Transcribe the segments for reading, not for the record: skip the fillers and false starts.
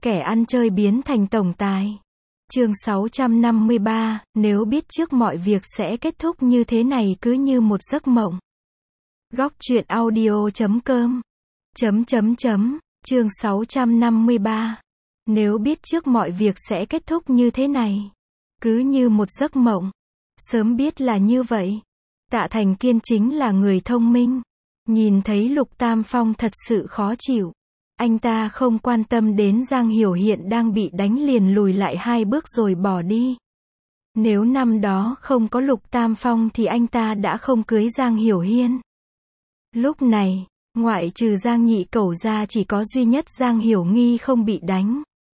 Kẻ ăn chơi biến thành tổng tài. Chương 653, nếu biết trước mọi việc sẽ kết thúc như thế này cứ như một giấc mộng. Góc truyện audio.com Chương 653. Nếu biết trước mọi việc sẽ kết thúc như thế này, cứ như một giấc mộng. Sớm biết là như vậy. Tạ Thành Kiên chính là người thông minh. Nhìn thấy Lục Tam Phong thật sự khó chịu. Anh ta không quan tâm đến Giang Hiểu hiện đang bị đánh, liền lùi lại 2 bước rồi bỏ đi. Nếu năm đó không có Lục Tam Phong thì anh ta đã không cưới Giang Hiểu Hiên. Lúc này, ngoại trừ Giang Nhị Cẩu ra chỉ có duy nhất Giang Hiểu Nghi không bị đánh.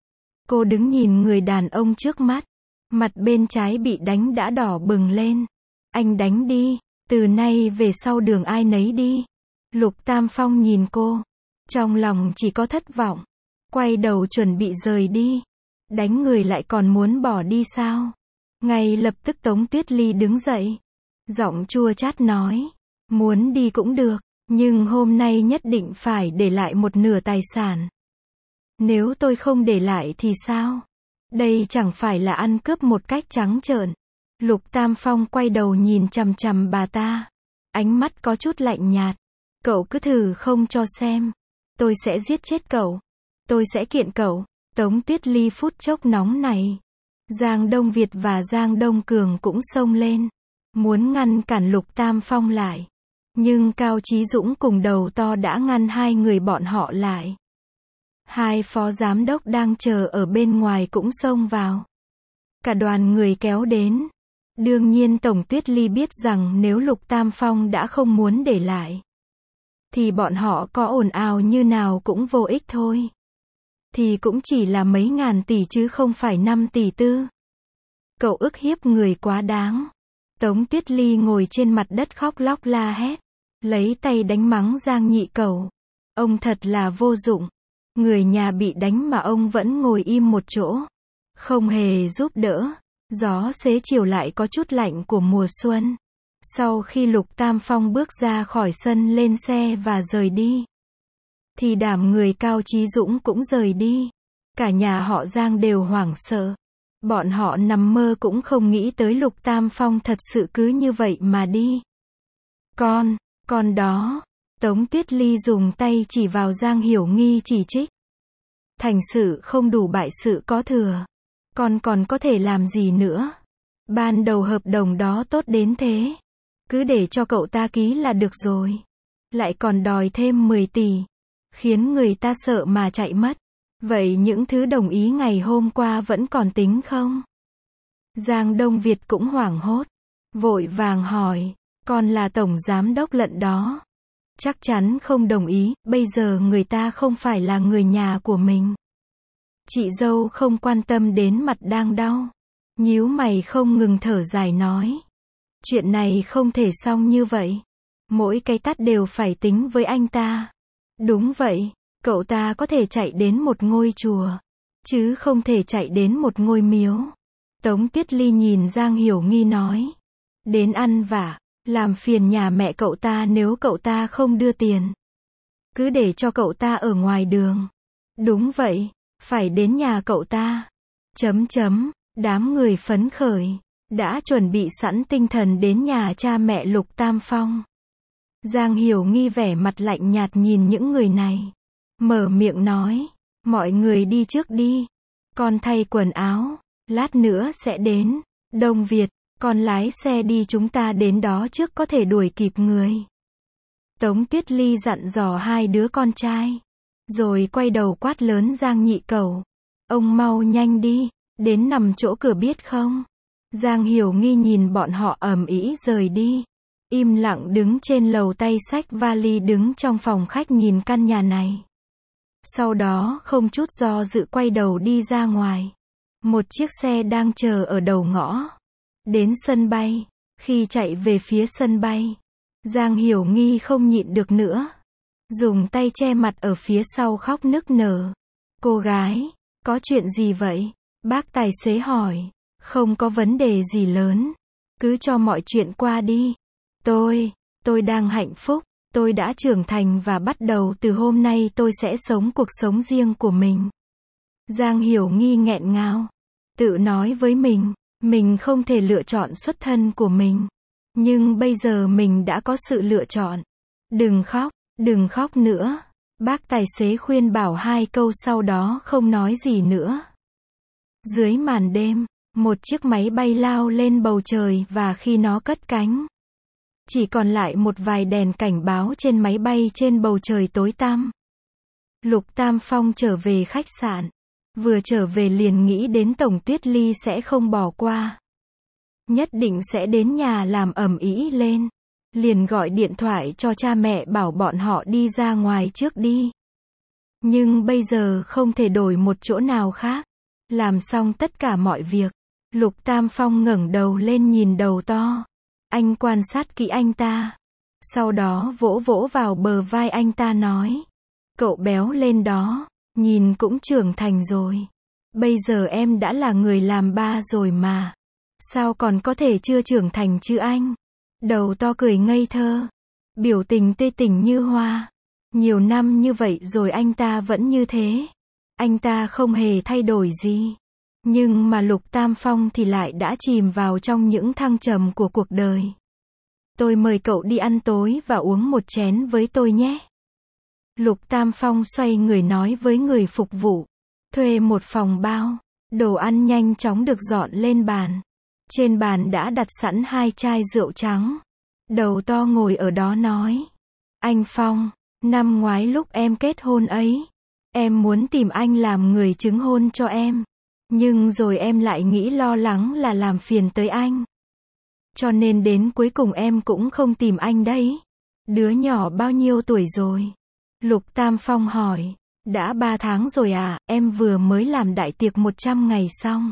Cô đứng nhìn người đàn ông trước mắt. Mặt bên trái bị đánh đã đỏ bừng lên. Anh đánh đi, từ nay về sau đường ai nấy đi. Lục Tam Phong nhìn cô. Trong lòng chỉ có thất vọng. Quay đầu chuẩn bị rời đi. Đánh người lại còn muốn bỏ đi sao? Ngay lập tức Tống Tuyết Ly đứng dậy. Giọng chua chát nói. Muốn đi cũng được, nhưng hôm nay nhất định phải để lại một nửa tài sản. Nếu tôi không để lại thì sao? Đây chẳng phải là ăn cướp một cách trắng trợn. Lục Tam Phong quay đầu nhìn chằm chằm bà ta. Ánh mắt có chút lạnh nhạt. Cậu cứ thử không cho xem. Tôi sẽ giết chết cậu. Tôi sẽ kiện cậu. Tống Tuyết Ly phút chốc nóng này. Giang Đông Việt và Giang Đông Cường cũng xông lên. Muốn ngăn cản Lục Tam Phong lại. Nhưng Cao Chí Dũng cùng Đầu To đã ngăn hai người bọn họ lại. Hai phó giám đốc đang chờ ở bên ngoài cũng xông vào. Cả đoàn người kéo đến. Đương nhiên Tổng Tuyết Ly biết rằng nếu Lục Tam Phong đã không muốn để lại, thì bọn họ có ồn ào như nào cũng vô ích thôi. Thì cũng chỉ là mấy ngàn tỷ chứ không phải 5 tỷ tư. Cậu ức hiếp người quá đáng. Tống Tuyết Ly ngồi trên mặt đất khóc lóc la hét. Lấy tay đánh mắng Giang Nhị Cẩu. Ông thật là vô dụng. Người nhà bị đánh mà ông vẫn ngồi im một chỗ. Không hề giúp đỡ. Gió xế chiều lại có chút lạnh của mùa xuân. Sau khi Lục Tam Phong bước ra khỏi sân lên xe và rời đi, thì đám người Cao Chí Dũng cũng rời đi. Cả nhà họ Giang đều hoảng sợ. Bọn họ nằm mơ cũng không nghĩ tới Lục Tam Phong thật sự cứ như vậy mà đi. Con đó. Tống Tuyết Ly dùng tay chỉ vào Giang Hiểu Nghi chỉ trích. Thành sự không đủ bại sự có thừa. Con còn có thể làm gì nữa? Ban đầu hợp đồng đó tốt đến thế. Cứ để cho cậu ta ký là được rồi. Lại còn đòi thêm 10 tỷ. Khiến người ta sợ mà chạy mất. Vậy những thứ đồng ý ngày hôm qua vẫn còn tính không? Giang Đông Việt cũng hoảng hốt. Vội vàng hỏi. Con là tổng giám đốc Lận đó. Chắc chắn không đồng ý, bây giờ người ta không phải là người nhà của mình. Chị dâu không quan tâm đến mặt đang đau. Nhíu mày không ngừng thở dài nói. Chuyện này không thể xong như vậy. Mỗi cái tát đều phải tính với anh ta. Đúng vậy, cậu ta có thể chạy đến một ngôi chùa, chứ không thể chạy đến một ngôi miếu. Tống Tuyết Ly nhìn Giang Hiểu Nghi nói. Đến ăn vạ, làm phiền nhà mẹ cậu ta nếu cậu ta không đưa tiền. Cứ để cho cậu ta ở ngoài đường. Đúng vậy, phải đến nhà cậu ta. Đám người phấn khởi. Đã chuẩn bị sẵn tinh thần đến nhà cha mẹ Lục Tam Phong. Giang Hiểu Nghi vẻ mặt lạnh nhạt nhìn những người này. Mở miệng nói. Mọi người đi trước đi. Con thay quần áo. Lát nữa sẽ đến. Đông Việt, con lái xe đi, chúng ta đến đó trước có thể đuổi kịp người. Tống Tuyết Ly dặn dò hai đứa con trai. Rồi quay đầu quát lớn Giang Nhị Cẩu. Ông mau nhanh đi. Đến nằm chỗ cửa biết không? Giang Hiểu Nghi nhìn bọn họ ầm ĩ rời đi. Im lặng đứng trên lầu tay xách vali đứng trong phòng khách nhìn căn nhà này. Sau đó không chút do dự quay đầu đi ra ngoài. Một chiếc xe đang chờ ở đầu ngõ. Đến sân bay. Khi chạy về phía sân bay, Giang Hiểu Nghi không nhịn được nữa. Dùng tay che mặt ở phía sau khóc nức nở. Cô gái, có chuyện gì vậy? Bác tài xế hỏi. Không có vấn đề gì lớn. Cứ cho mọi chuyện qua đi. Tôi đang hạnh phúc. Tôi đã trưởng thành và bắt đầu từ hôm nay tôi sẽ sống cuộc sống riêng của mình. Giang Hiểu Nghi nghẹn ngào. Tự nói với mình không thể lựa chọn xuất thân của mình. Nhưng bây giờ mình đã có sự lựa chọn. Đừng khóc nữa. Bác tài xế khuyên bảo 2 câu sau đó không nói gì nữa. Dưới màn đêm, một chiếc máy bay lao lên bầu trời và khi nó cất cánh, chỉ còn lại một vài đèn cảnh báo trên máy bay trên bầu trời tối tăm. Lục Tam Phong trở về khách sạn. Vừa trở về liền nghĩ đến Tổng Tuyết Ly sẽ không bỏ qua. Nhất định sẽ đến nhà làm ầm ĩ lên. Liền gọi điện thoại cho cha mẹ bảo bọn họ đi ra ngoài trước đi. Nhưng bây giờ không thể đổi một chỗ nào khác. Làm xong tất cả mọi việc, Lục Tam Phong ngẩng đầu lên nhìn đầu to. Anh quan sát kỹ anh ta. Sau đó vỗ vỗ vào bờ vai anh ta nói. Cậu béo lên đó, nhìn cũng trưởng thành rồi. Bây giờ em đã là người làm ba rồi mà. Sao còn có thể chưa trưởng thành chứ anh? Đầu to cười ngây thơ. Biểu tình tươi tỉnh như hoa. Nhiều năm như vậy rồi anh ta vẫn như thế. Anh ta không hề thay đổi gì. Nhưng mà Lục Tam Phong thì lại đã chìm vào trong những thăng trầm của cuộc đời. Tôi mời cậu đi ăn tối và uống một chén với tôi nhé. Lục Tam Phong xoay người nói với người phục vụ. Thuê một phòng bao. Đồ ăn nhanh chóng được dọn lên bàn. Trên bàn đã đặt sẵn 2 chai rượu trắng. Đầu to ngồi ở đó nói. Anh Phong, năm ngoái lúc em kết hôn ấy, em muốn tìm anh làm người chứng hôn cho em. Nhưng rồi em lại nghĩ lo lắng là làm phiền tới anh. Cho nên đến cuối cùng em cũng không tìm anh đấy. Đứa nhỏ bao nhiêu tuổi rồi? Lục Tam Phong hỏi. Đã 3 tháng rồi à, em vừa mới làm đại tiệc 100 ngày xong.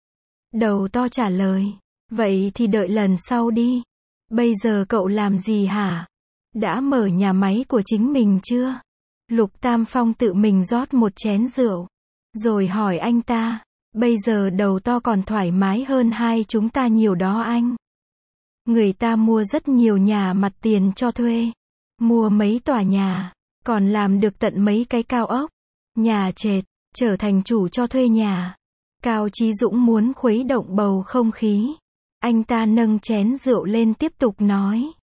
Đầu to trả lời. Vậy thì đợi lần sau đi. Bây giờ cậu làm gì hả? Đã mở nhà máy của chính mình chưa? Lục Tam Phong tự mình rót một chén rượu. Rồi hỏi anh ta. Bây giờ đầu to còn thoải mái hơn hai chúng ta nhiều đó anh. Người ta mua rất nhiều nhà mặt tiền cho thuê. Mua mấy tòa nhà. Còn làm được tận mấy cái cao ốc. Nhà trệt. Trở thành chủ cho thuê nhà. Cao Chí Dũng muốn khuấy động bầu không khí. Anh ta nâng chén rượu lên tiếp tục nói.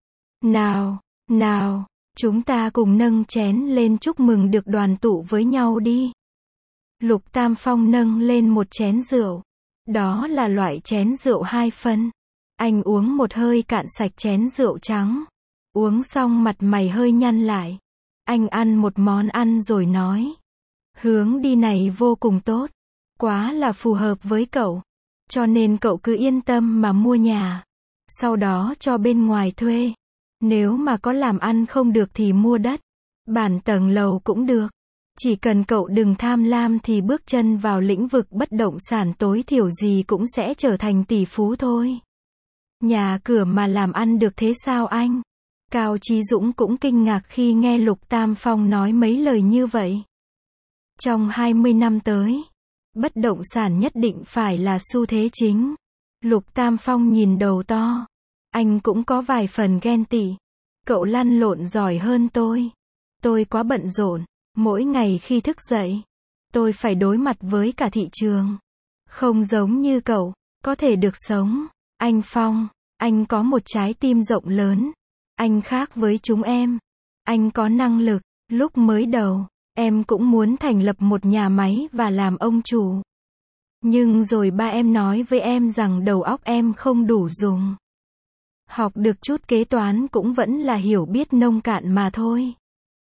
Nào, chúng ta cùng nâng chén lên chúc mừng được đoàn tụ với nhau đi. Lục Tam Phong nâng lên một chén rượu. Đó là loại chén rượu 2 phân. Anh uống một hơi cạn sạch chén rượu trắng. Uống xong mặt mày hơi nhăn lại. Anh ăn một món ăn rồi nói. Hướng đi này vô cùng tốt. Quá là phù hợp với cậu. Cho nên cậu cứ yên tâm mà mua nhà. Sau đó cho bên ngoài thuê. Nếu mà có làm ăn không được thì mua đất. Bản tầng lầu cũng được. Chỉ cần cậu đừng tham lam thì bước chân vào lĩnh vực bất động sản tối thiểu gì cũng sẽ trở thành tỷ phú thôi. Nhà cửa mà làm ăn được thế sao anh? Cao Chí Dũng cũng kinh ngạc khi nghe Lục Tam Phong nói mấy lời như vậy. Trong 20 năm tới, bất động sản nhất định phải là xu thế chính. Lục Tam Phong nhìn đầu to. Anh cũng có vài phần ghen tị. Cậu lăn lộn giỏi hơn tôi. Tôi quá bận rộn. Mỗi ngày khi thức dậy, tôi phải đối mặt với cả thị trường. Không giống như cậu, có thể được sống. Anh Phong, anh có một trái tim rộng lớn. Anh khác với chúng em. Anh có năng lực. Lúc mới đầu, em cũng muốn thành lập một nhà máy và làm ông chủ. Nhưng rồi ba em nói với em rằng đầu óc em không đủ dùng. Học được chút kế toán cũng vẫn là hiểu biết nông cạn mà thôi.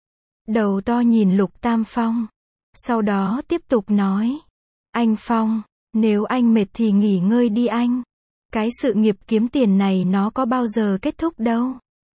Đầu to nhìn Lục Tam Phong. Sau đó tiếp tục nói. Anh Phong, nếu anh mệt thì nghỉ ngơi đi anh. Cái sự nghiệp kiếm tiền này nó có bao giờ kết thúc đâu.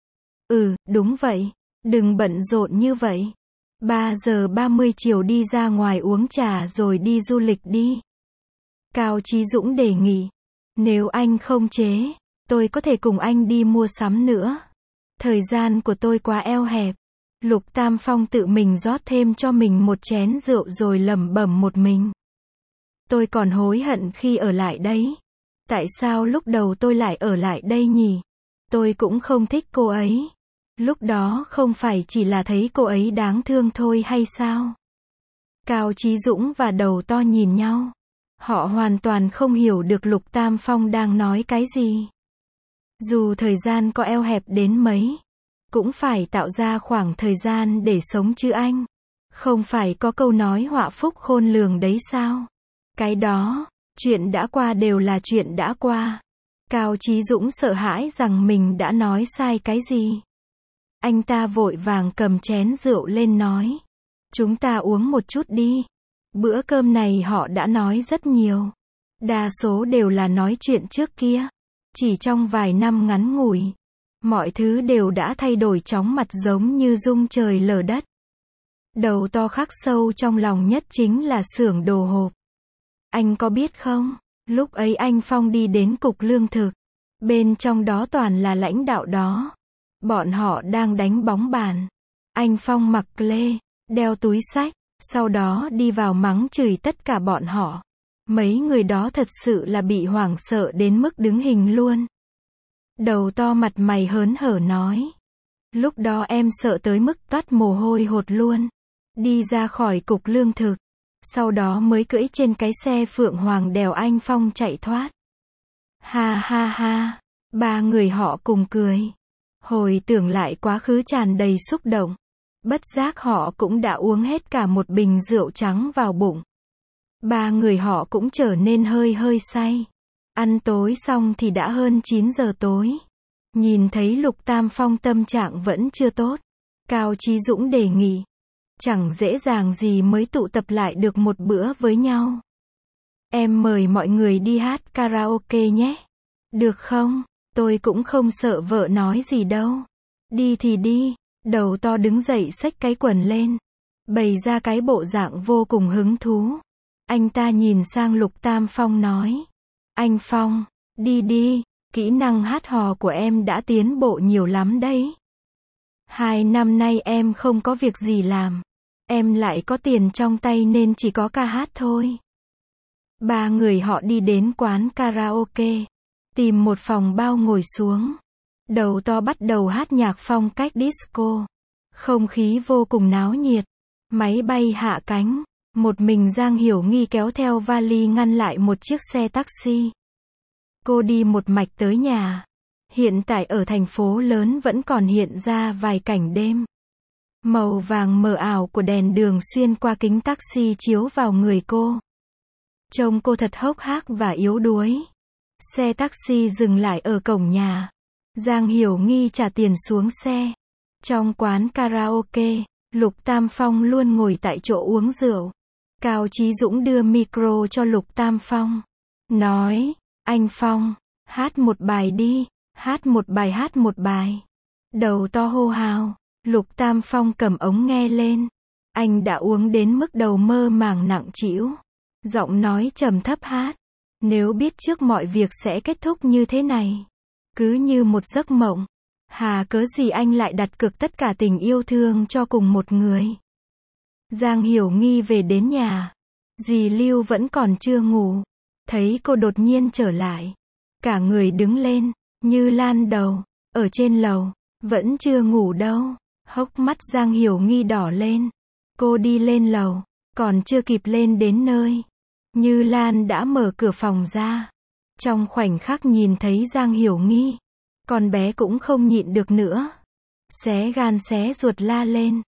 Đúng vậy. Đừng bận rộn như vậy. 3 giờ 30 chiều đi ra ngoài uống trà rồi đi du lịch đi. Cao Chí Dũng đề nghị. Nếu anh không chế, tôi có thể cùng anh đi mua sắm nữa. Thời gian của tôi quá eo hẹp. Lục Tam Phong tự mình rót thêm cho mình một chén rượu rồi lẩm bẩm một mình. Tôi còn hối hận khi ở lại đấy. Tại sao lúc đầu tôi lại ở lại đây nhỉ? Tôi cũng không thích cô ấy. Lúc đó không phải chỉ là thấy cô ấy đáng thương thôi hay sao? Cao Chí Dũng và Đầu To nhìn nhau. Họ hoàn toàn không hiểu được Lục Tam Phong đang nói cái gì. Dù thời gian có eo hẹp đến mấy, cũng phải tạo ra khoảng thời gian để sống chứ anh. Không phải có câu nói họa phúc khôn lường đấy sao? Cái đó, chuyện đã qua đều là chuyện đã qua. Cao Chí Dũng sợ hãi rằng mình đã nói sai cái gì. Anh ta vội vàng cầm chén rượu lên nói. Chúng ta uống một chút đi. Bữa cơm này họ đã nói rất nhiều. Đa số đều là nói chuyện trước kia. Chỉ trong vài năm ngắn ngủi, mọi thứ đều đã thay đổi chóng mặt giống như rung trời lở đất. Đầu To khắc sâu trong lòng nhất chính là xưởng đồ hộp. Anh có biết không, lúc ấy anh Phong đi đến cục lương thực. Bên trong đó toàn là lãnh đạo đó. Bọn họ đang đánh bóng bàn. Anh Phong mặc lê, đeo túi xách, sau đó đi vào mắng chửi tất cả bọn họ. Mấy người đó thật sự là bị hoảng sợ đến mức đứng hình luôn. Đầu To mặt mày hớn hở nói. Lúc đó em sợ tới mức toát mồ hôi hột luôn. Đi ra khỏi cục lương thực. Sau đó mới cưỡi trên cái xe Phượng Hoàng đèo anh Phong chạy thoát. Ha ha ha. Ba người họ cùng cười. Hồi tưởng lại quá khứ tràn đầy xúc động. Bất giác họ cũng đã uống hết cả một bình rượu trắng vào bụng. Ba người họ cũng trở nên hơi hơi say. Ăn tối xong thì đã hơn 9 giờ tối. Nhìn thấy Lục Tam Phong tâm trạng vẫn chưa tốt. Cao Chí Dũng đề nghị. Chẳng dễ dàng gì mới tụ tập lại được một bữa với nhau. Em mời mọi người đi hát karaoke nhé. Được không? Tôi cũng không sợ vợ nói gì đâu. Đi thì đi. Đầu To đứng dậy xách cái quần lên. Bày ra cái bộ dạng vô cùng hứng thú. Anh ta nhìn sang Lục Tam Phong nói. Anh Phong, đi đi, kỹ năng hát hò của em đã tiến bộ nhiều lắm đấy. 2 năm nay em không có việc gì làm. Em lại có tiền trong tay nên chỉ có ca hát thôi. Ba người họ đi đến quán karaoke. Tìm một phòng bao ngồi xuống. Đầu To bắt đầu hát nhạc phong cách disco. Không khí vô cùng náo nhiệt. Máy bay hạ cánh. Một mình Giang Hiểu Nghi kéo theo vali ngăn lại một chiếc xe taxi. Cô đi một mạch tới nhà. Hiện tại ở thành phố lớn vẫn còn hiện ra vài cảnh đêm. Màu vàng mờ ảo của đèn đường xuyên qua kính taxi chiếu vào người cô. Trông cô thật hốc hác và yếu đuối. Xe taxi dừng lại ở cổng nhà. Giang Hiểu Nghi trả tiền xuống xe. Trong quán karaoke, Lục Tam Phong luôn ngồi tại chỗ uống rượu. Cao Chí Dũng đưa micro cho Lục Tam Phong. Nói, anh Phong, hát một bài đi, hát một bài hát một bài. Đầu To hô hào, Lục Tam Phong cầm ống nghe lên. Anh đã uống đến mức đầu mơ màng nặng trĩu. Giọng nói trầm thấp hát. Nếu biết trước mọi việc sẽ kết thúc như thế này. Cứ như một giấc mộng. Hà cớ gì anh lại đặt cược tất cả tình yêu thương cho cùng một người. Giang Hiểu Nghi về đến nhà. Dì Lưu vẫn còn chưa ngủ. Thấy cô đột nhiên trở lại. Cả người đứng lên, như lan đầu. Ở trên lầu, vẫn chưa ngủ đâu. Hốc mắt Giang Hiểu Nghi đỏ lên. Cô đi lên lầu, còn chưa kịp lên đến nơi. Như Lan đã mở cửa phòng ra. Trong khoảnh khắc nhìn thấy Giang Hiểu Nghi, con bé cũng không nhịn được nữa. Xé gan xé ruột la lên.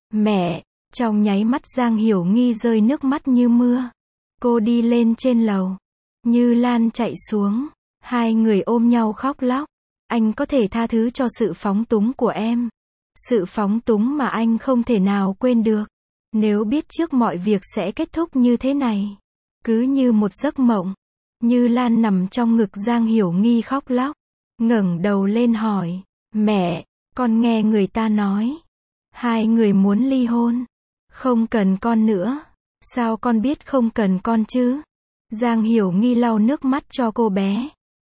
Mẹ! Trong nháy mắt Giang Hiểu Nghi rơi nước mắt như mưa. Cô đi lên trên lầu. Như Lan chạy xuống. Hai người ôm nhau khóc lóc. Anh có thể tha thứ cho sự phóng túng của em. Sự phóng túng mà anh không thể nào quên được. Nếu biết trước mọi việc sẽ kết thúc như thế này. Cứ như một giấc mộng. Như Lan nằm trong ngực Giang Hiểu Nghi khóc lóc. Ngẩng đầu lên hỏi. Mẹ, con nghe người ta nói. Hai người muốn ly hôn. Không cần con nữa. Sao con biết không cần con chứ? Giang Hiểu Nghi lau nước mắt cho cô bé.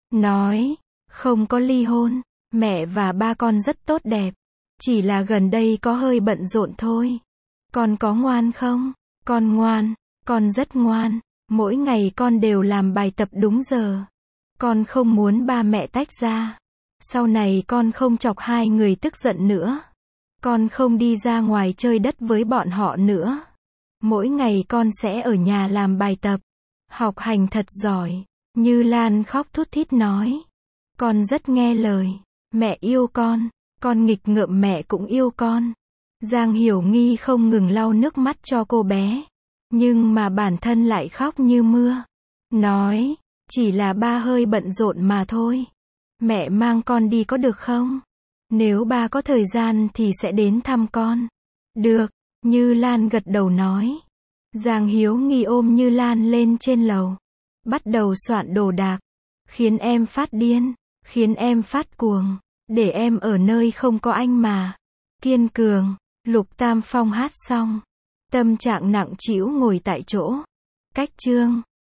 Nói. Không có ly hôn. Mẹ và ba con rất tốt đẹp. Chỉ là gần đây có hơi bận rộn thôi. Con có ngoan không? Con ngoan. Con rất ngoan. Mỗi ngày con đều làm bài tập đúng giờ. Con không muốn ba mẹ tách ra. Sau này con không chọc hai người tức giận nữa. Con không đi ra ngoài chơi đất với bọn họ nữa. Mỗi ngày con sẽ ở nhà làm bài tập, học hành thật giỏi. Như Lan khóc thút thít nói. Con rất nghe lời. Mẹ yêu con nghịch ngợm mẹ cũng yêu con. Giang Hiểu Nghi không ngừng lau nước mắt cho cô bé. Nhưng mà bản thân lại khóc như mưa. Nói, chỉ là ba hơi bận rộn mà thôi. Mẹ mang con đi có được không? Nếu ba có thời gian thì sẽ đến thăm con. Được, Như Lan gật đầu nói. Giang Hiếu Nghi ôm Như Lan lên trên lầu. Bắt đầu soạn đồ đạc. Khiến em phát điên, khiến em phát cuồng. Để em ở nơi không có anh mà. Kiên cường, Lục Tam Phong hát xong. Tâm trạng nặng trĩu ngồi tại chỗ. Cách chương